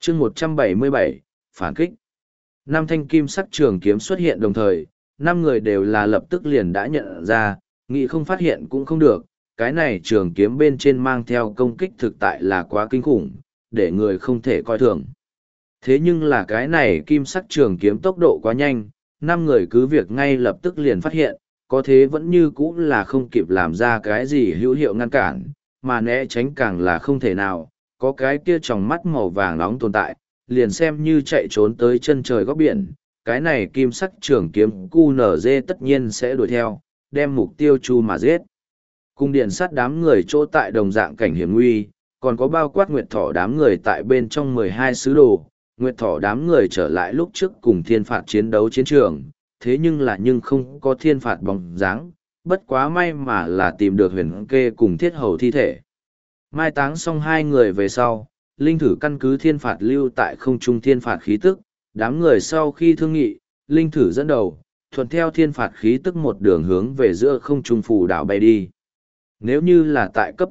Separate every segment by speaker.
Speaker 1: chương 177, phản kích. Năm thanh kim sắc trường kiếm xuất hiện đồng thời, năm người đều là lập tức liền đã nhận ra, nghĩ không phát hiện cũng không được, cái này trường kiếm bên trên mang theo công kích thực tại là quá kinh khủng, để người không thể coi thường. Thế nhưng là cái này kim sắc trường kiếm tốc độ quá nhanh, năm người cứ việc ngay lập tức liền phát hiện, có thế vẫn như cũ là không kịp làm ra cái gì hữu hiệu ngăn cản, mà né tránh càng là không thể nào, có cái kia tròng mắt màu vàng nóng tồn tại, liền xem như chạy trốn tới chân trời góc biển, cái này kim sắc trường kiếm QNZ tất nhiên sẽ đuổi theo, đem mục tiêu chu mà giết. Cung điện sát đám người chỗ tại đồng dạng cảnh hiểm nguy, còn có bao quát nguyệt thỏ đám người tại bên trong 12 sứ đồ, nguyệt thỏ đám người trở lại lúc trước cùng thiên phạt chiến đấu chiến trường, thế nhưng không có thiên phạt bóng dáng, bất quá may mà là tìm được huyền kê cùng thiết hầu thi thể. Mai táng xong hai người về sau, linh thử căn cứ thiên phạt lưu tại không trung thiên phạt khí tức, đám người sau khi thương nghị, linh thử dẫn đầu, thuận theo thiên phạt khí tức một đường hướng về giữa không trung phù đảo bay đi. Nếu như là tại cấp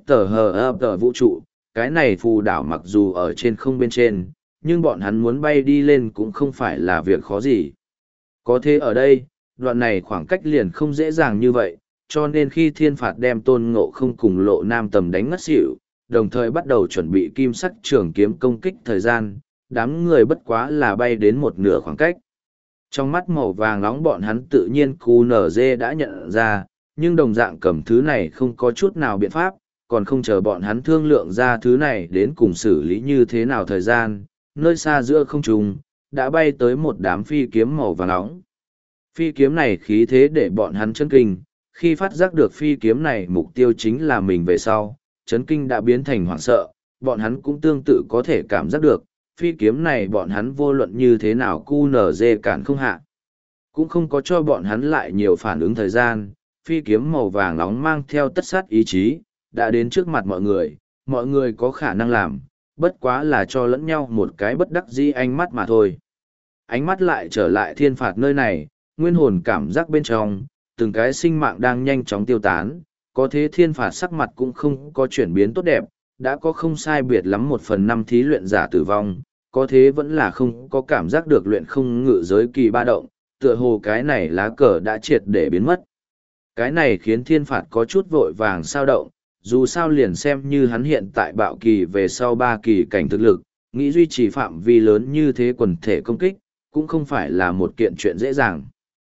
Speaker 1: tờ vũ trụ, cái này phù đảo mặc dù ở trên không bên trên, nhưng bọn hắn muốn bay đi lên cũng không phải là việc khó gì. Có thế ở đây, đoạn này khoảng cách liền không dễ dàng như vậy, cho nên khi thiên phạt đem tôn ngộ không cùng lộ nam tầm đánh ngất xỉu, đồng thời bắt đầu chuẩn bị kim sắc trường kiếm công kích thời gian, đám người bất quá là bay đến một nửa khoảng cách. Trong mắt màu vàng nóng bọn hắn tự nhiên QNZ đã nhận ra, nhưng đồng dạng cầm thứ này không có chút nào biện pháp, còn không chờ bọn hắn thương lượng ra thứ này đến cùng xử lý như thế nào thời gian, nơi xa giữa không trung đã bay tới một đám phi kiếm màu vàng nóng. Phi kiếm này khí thế để bọn hắn chấn kinh, khi phát giác được phi kiếm này mục tiêu chính là mình về sau, chấn kinh đã biến thành hoảng sợ, bọn hắn cũng tương tự có thể cảm giác được, phi kiếm này bọn hắn vô luận như thế nào QNZ cản không hạ. Cũng không có cho bọn hắn lại nhiều phản ứng thời gian, phi kiếm màu vàng nóng mang theo tất sát ý chí, đã đến trước mặt mọi người có khả năng làm, bất quá là cho lẫn nhau một cái bất đắc dĩ ánh mắt mà thôi. Ánh mắt lại trở lại thiên phạt nơi này, nguyên hồn cảm giác bên trong, từng cái sinh mạng đang nhanh chóng tiêu tán, có thế thiên phạt sắc mặt cũng không có chuyển biến tốt đẹp, đã có không sai biệt lắm 1/5 thí luyện giả tử vong, có thế vẫn là không có cảm giác được luyện không ngự giới kỳ ba động, tựa hồ cái này lá cờ đã triệt để biến mất. Cái này khiến thiên phạt có chút vội vàng sao động, dù sao liền xem như hắn hiện tại bạo kỳ về sau 3 kỳ cảnh thực lực, nghĩ duy trì phạm vi lớn như thế quần thể công kích, cũng không phải là một kiện chuyện dễ dàng.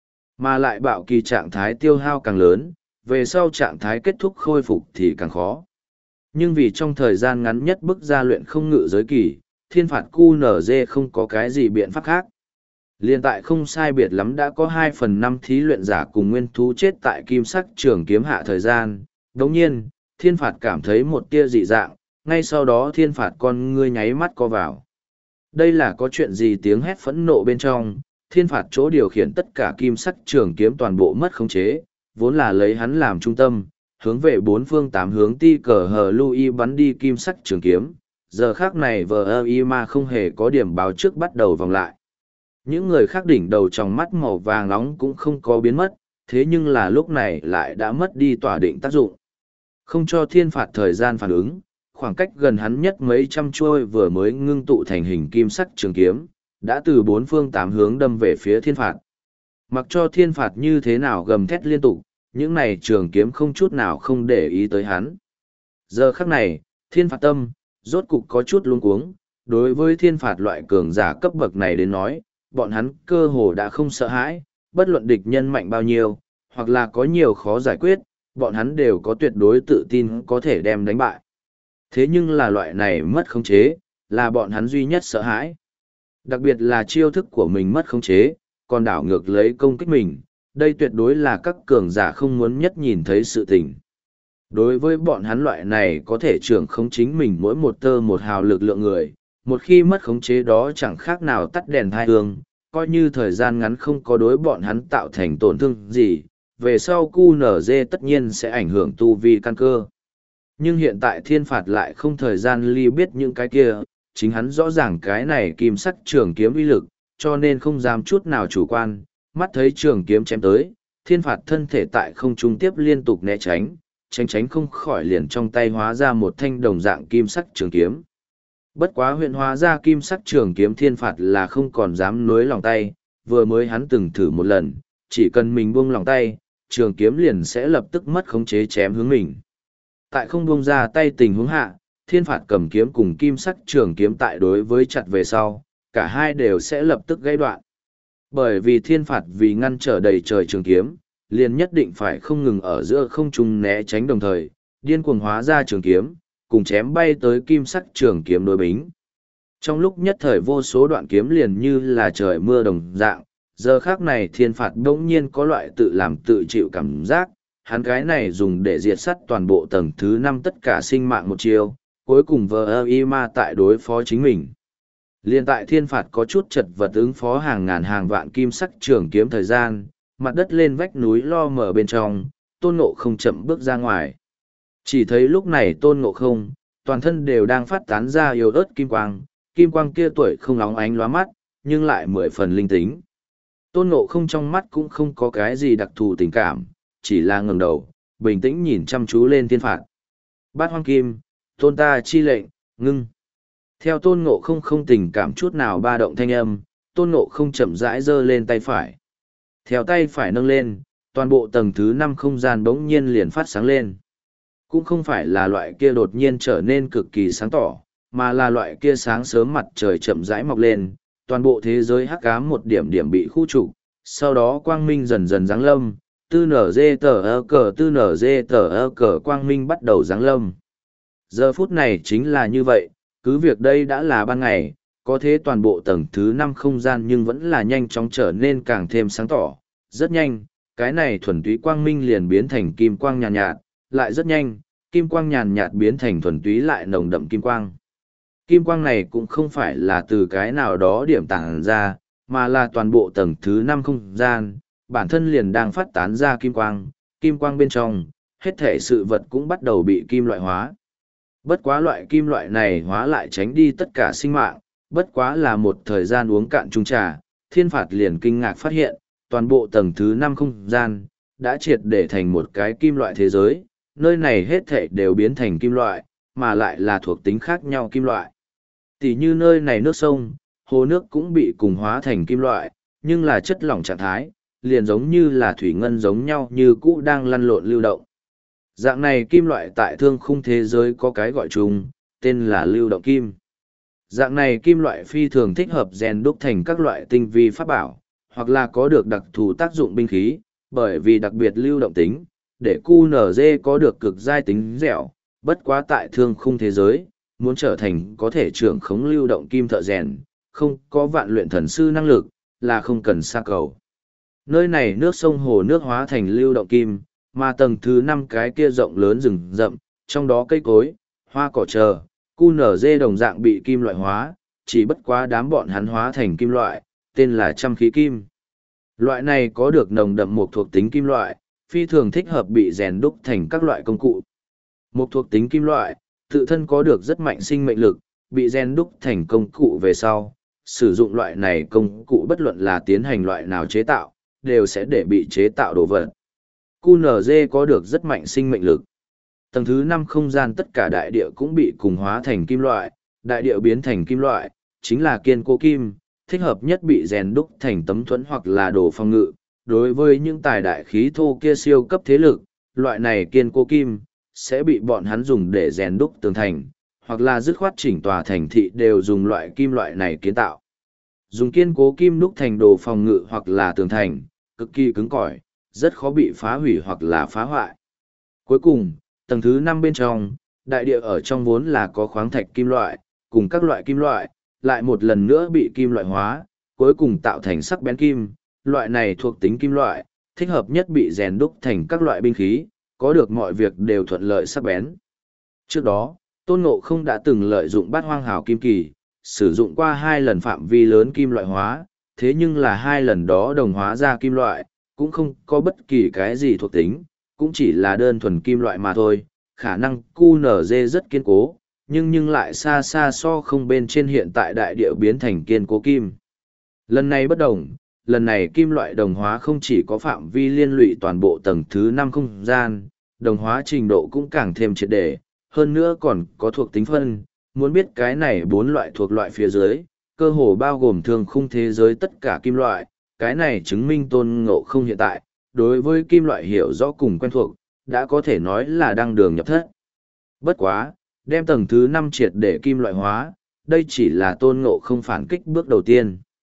Speaker 1: Mà lại bạo kỳ trạng thái tiêu hao càng lớn, về sau trạng thái kết thúc khôi phục thì càng khó. Nhưng vì trong thời gian ngắn nhất bức ra luyện không ngự giới kỳ, thiên phạt QNZ không có cái gì biện pháp khác. Liên tại không sai biệt lắm đã có 2/5 thí luyện giả cùng nguyên thú chết tại kim sắc trường kiếm hạ thời gian. Đồng nhiên, thiên phạt cảm thấy một tia dị dạng, ngay sau đó thiên phạt con ngươi nháy mắt co vào. Đây là có chuyện gì tiếng hét phẫn nộ bên trong, thiên phạt chỗ điều khiển tất cả kim sắc trường kiếm toàn bộ mất khống chế, vốn là lấy hắn làm trung tâm, hướng về 4 phương 8 hướng ti cờ hờ lui bắn đi kim sắc trường kiếm. Giờ khác này VI mà không hề có điểm báo trước bắt đầu vòng lại. Những người khác đỉnh đầu trong mắt màu vàng nóng cũng không có biến mất, thế nhưng là lúc này lại đã mất đi tỏa định tác dụng. Không cho thiên phạt thời gian phản ứng, khoảng cách gần hắn nhất mấy trăm chuôi vừa mới ngưng tụ thành hình kim sắc trường kiếm, đã từ 4 phương 8 hướng đâm về phía thiên phạt. Mặc cho thiên phạt như thế nào gầm thét liên tục, những này trường kiếm không chút nào không để ý tới hắn. Giờ khắc này, thiên phạt tâm, rốt cục có chút luống cuống, đối với thiên phạt loại cường giả cấp bậc này đến nói, bọn hắn cơ hồ đã không sợ hãi, bất luận địch nhân mạnh bao nhiêu, hoặc là có nhiều khó giải quyết, bọn hắn đều có tuyệt đối tự tin có thể đem đánh bại. Thế nhưng là loại này mất khống chế, là bọn hắn duy nhất sợ hãi. Đặc biệt là chiêu thức của mình mất khống chế, còn đảo ngược lấy công kích mình, đây tuyệt đối là các cường giả không muốn nhất nhìn thấy sự tình. Đối với bọn hắn loại này có thể trưởng khống chính mình mỗi một tơ một hào lực lượng người, một khi mất khống chế đó chẳng khác nào tắt đèn hai hương, coi như thời gian ngắn không có đối bọn hắn tạo thành tổn thương gì, về sau QNZ tất nhiên sẽ ảnh hưởng tu vi căn cơ. Nhưng hiện tại thiên phạt lại không thời gian ly biết những cái kia, chính hắn rõ ràng cái này kim sắc trường kiếm uy lực, cho nên không dám chút nào chủ quan, mắt thấy trường kiếm chém tới, thiên phạt thân thể tại không trung tiếp liên tục né tránh, tránh không khỏi liền trong tay hóa ra một thanh đồng dạng kim sắc trường kiếm. Bất quá huyện hóa ra kim sắc trường kiếm thiên phạt là không còn dám nuối lòng tay, vừa mới hắn từng thử một lần, chỉ cần mình buông lòng tay, trường kiếm liền sẽ lập tức mất khống chế chém hướng mình. Tại không buông ra tay tình huống hạ, thiên phạt cầm kiếm cùng kim sắc trường kiếm tại đối với chặt về sau, cả hai đều sẽ lập tức gãy đoạn. Bởi vì thiên phạt vì ngăn trở đầy trời trường kiếm, liền nhất định phải không ngừng ở giữa không trung né tránh đồng thời, điên cuồng hóa ra trường kiếm, cùng chém bay tới kim sắc trường kiếm đối bính. Trong lúc nhất thời vô số đoạn kiếm liền như là trời mưa đồng dạng, giờ khác này thiên phạt đỗng nhiên có loại tự làm tự chịu cảm giác, hắn cái này dùng để diệt sắt toàn bộ tầng thứ 5 tất cả sinh mạng một chiều, cuối cùng vờ y ma tại đối phó chính mình. Liên tại thiên phạt có chút chật vật ứng phó hàng ngàn hàng vạn kim sắc trường kiếm thời gian, mặt đất lên vách núi lo mở bên trong, Tôn Ngộ Không chậm bước ra ngoài. Chỉ thấy lúc này Tôn Ngộ Không, toàn thân đều đang phát tán ra yếu ớt kim quang kia tuổi không óng ánh lóa mắt, nhưng lại 10 phần linh tính. Tôn Ngộ Không trong mắt cũng không có cái gì đặc thù tình cảm, chỉ là ngẩng đầu, bình tĩnh nhìn chăm chú lên thiên phạt. Bát Hoang Kim, Tôn ta chi lệnh, ngưng. Theo Tôn Ngộ Không không tình cảm chút nào ba động thanh âm, Tôn Ngộ Không chậm rãi giơ lên tay phải. Theo tay phải nâng lên, toàn bộ tầng thứ 5 không gian bỗng nhiên liền phát sáng lên. Cũng không phải là loại kia đột nhiên trở nên cực kỳ sáng tỏ, mà là loại kia sáng sớm mặt trời chậm rãi mọc lên, toàn bộ thế giới hắc ám một điểm điểm bị khu trục, sau đó quang minh dần dần giáng lâm, tư nở dê tờ cờ quang minh bắt đầu giáng lâm. Giờ phút này chính là như vậy, cứ việc đây đã là ban ngày, có thế toàn bộ tầng thứ 5 không gian nhưng vẫn là nhanh chóng trở nên càng thêm sáng tỏ. Rất nhanh, cái này thuần túy quang minh liền biến thành kim quang nhàn nhạt, lại rất nhanh, kim quang nhàn nhạt biến thành thuần túy lại nồng đậm kim quang. Kim quang này cũng không phải là từ cái nào đó điểm tàng ra, mà là toàn bộ tầng thứ 5 không gian, bản thân liền đang phát tán ra kim quang bên trong, hết thể sự vật cũng bắt đầu bị kim loại hóa. Bất quá loại kim loại này hóa lại tránh đi tất cả sinh mạng, bất quá là một thời gian uống cạn chung trà, thiên phạt liền kinh ngạc phát hiện, toàn bộ tầng thứ 5 không gian, đã triệt để thành một cái kim loại thế giới, nơi này hết thể đều biến thành kim loại, mà lại là thuộc tính khác nhau kim loại. Tỷ như nơi này nước sông, hồ nước cũng bị cùng hóa thành kim loại, nhưng là chất lỏng trạng thái, liền giống như là thủy ngân giống nhau như cũ đang lăn lộn lưu động. Dạng này kim loại tại thương khung thế giới có cái gọi chung, tên là lưu động kim. Dạng này kim loại phi thường thích hợp rèn đúc thành các loại tinh vi pháp bảo, hoặc là có được đặc thù tác dụng binh khí, bởi vì đặc biệt lưu động tính, để QNZ có được cực giai tính dẻo, bất quá tại thương khung thế giới, muốn trở thành có thể trưởng khống lưu động kim thợ rèn, không có vạn luyện thần sư năng lực, là không cần xa cầu. Nơi này nước sông hồ nước hóa thành lưu động kim, mà tầng thứ 5 cái kia rộng lớn rừng rậm, trong đó cây cối, hoa cỏ chờ, QNZ đồng dạng bị kim loại hóa, chỉ bất quá đám bọn hắn hóa thành kim loại, tên là trăm khí kim. Loại này có được nồng đậm một thuộc tính kim loại, phi thường thích hợp bị rèn đúc thành các loại công cụ. Một thuộc tính kim loại, tự thân có được rất mạnh sinh mệnh lực, bị rèn đúc thành công cụ về sau, sử dụng loại này công cụ bất luận là tiến hành loại nào chế tạo, đều sẽ để bị chế tạo đồ vật. QNZ có được rất mạnh sinh mệnh lực. Tầng thứ 5 không gian tất cả đại địa cũng bị cùng hóa thành kim loại, đại địa biến thành kim loại, chính là kiên cố kim, thích hợp nhất bị rèn đúc thành tấm thuẫn hoặc là đồ phòng ngự. Đối với những tài đại khí thô kia siêu cấp thế lực, loại này kiên cố kim, sẽ bị bọn hắn dùng để rèn đúc tường thành, hoặc là dứt khoát chỉnh tòa thành thị đều dùng loại kim loại này kiến tạo. Dùng kiên cố kim đúc thành đồ phòng ngự hoặc là tường thành, cực kỳ cứng cỏi, rất khó bị phá hủy hoặc là phá hoại. Cuối cùng, tầng thứ 5 bên trong, đại địa ở trong vốn là có khoáng thạch kim loại, cùng các loại kim loại, lại một lần nữa bị kim loại hóa, cuối cùng tạo thành sắc bén kim, loại này thuộc tính kim loại, thích hợp nhất bị rèn đúc thành các loại binh khí, có được mọi việc đều thuận lợi sắc bén. Trước đó, Tôn Ngộ Không đã từng lợi dụng Bát Hoang Hảo Kim Kỳ, sử dụng qua 2 lần phạm vi lớn kim loại hóa, thế nhưng là 2 lần đó đồng hóa ra kim loại, cũng không có bất kỳ cái gì thuộc tính, cũng chỉ là đơn thuần kim loại mà thôi, khả năng QNZ rất kiên cố, nhưng lại xa xa so không bên trên hiện tại đại địa biến thành kiên cố kim. Lần này bất đồng, lần này kim loại đồng hóa không chỉ có phạm vi liên lụy toàn bộ tầng thứ 5 không gian, đồng hóa trình độ cũng càng thêm triệt để, hơn nữa còn có thuộc tính phân, muốn biết cái này 4 loại thuộc loại phía dưới, cơ hồ bao gồm thương khung thế giới tất cả kim loại, cái này chứng minh Tôn Ngộ Không hiện tại, đối với kim loại hiểu rõ cùng quen thuộc, đã có thể nói là đăng đường nhập thất. Bất quá, đem tầng thứ 5 triệt để kim loại hóa, đây chỉ là Tôn Ngộ Không phản kích bước đầu tiên.